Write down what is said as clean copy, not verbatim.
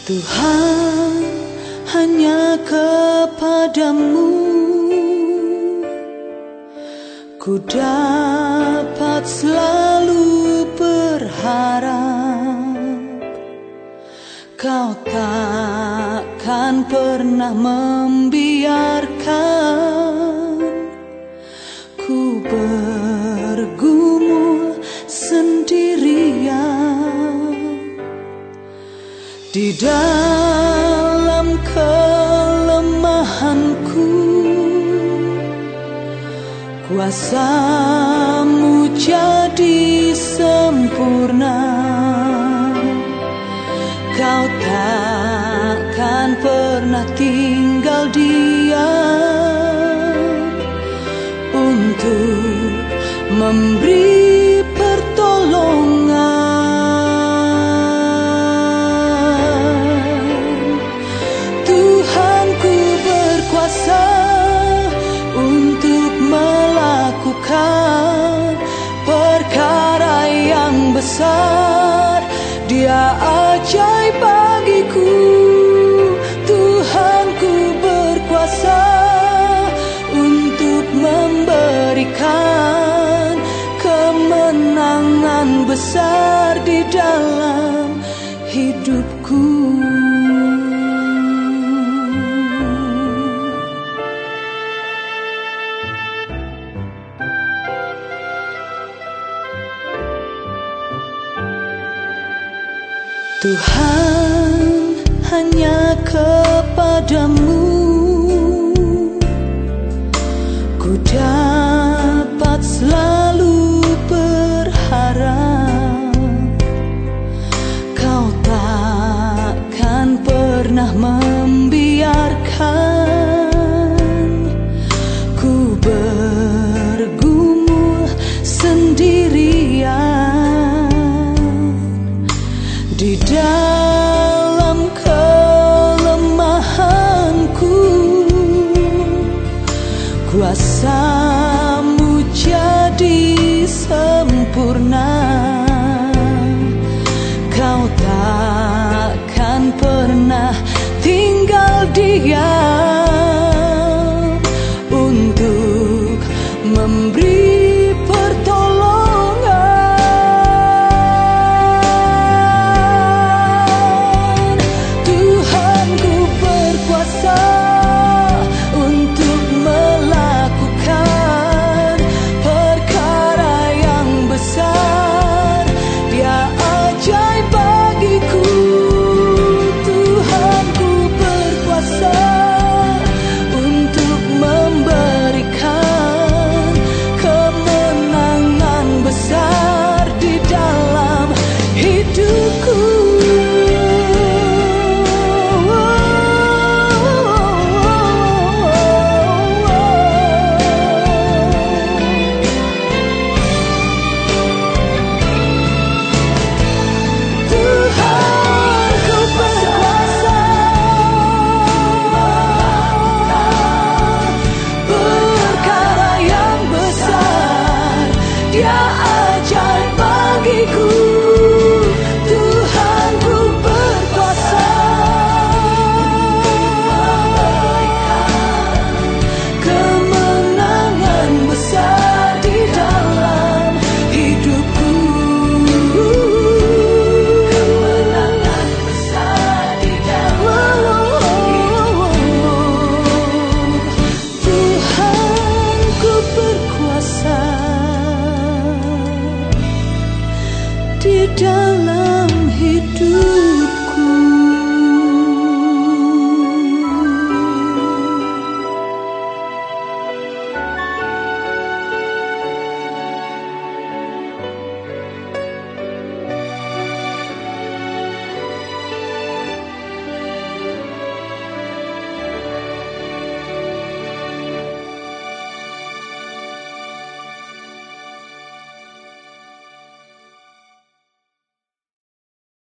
Tuhan, hanya kepadamu ku dapat selalu berharap. Kau takkan pernah membiarkan ku bergumul sendirian di dalam kelemahanku. Kuasa-Mu jadi sempurna. Kau takkan pernah tinggal diam untuk memberi pertolongan. Tuhanku berkuasa untuk melakukan perkara yang besar. Dia ajaib bagiku. Tuhanku berkuasa untuk memberikan kemenangan besar di dalam hidupku. Tuhan, hanya kepadamu ku dapat selalu berharap. Kau takkan pernah membiarkan ku bergumul sendirian di dalam kelemahanku. Kuasa-Mu jadi sempurna. Kau takkan pernah tinggal diam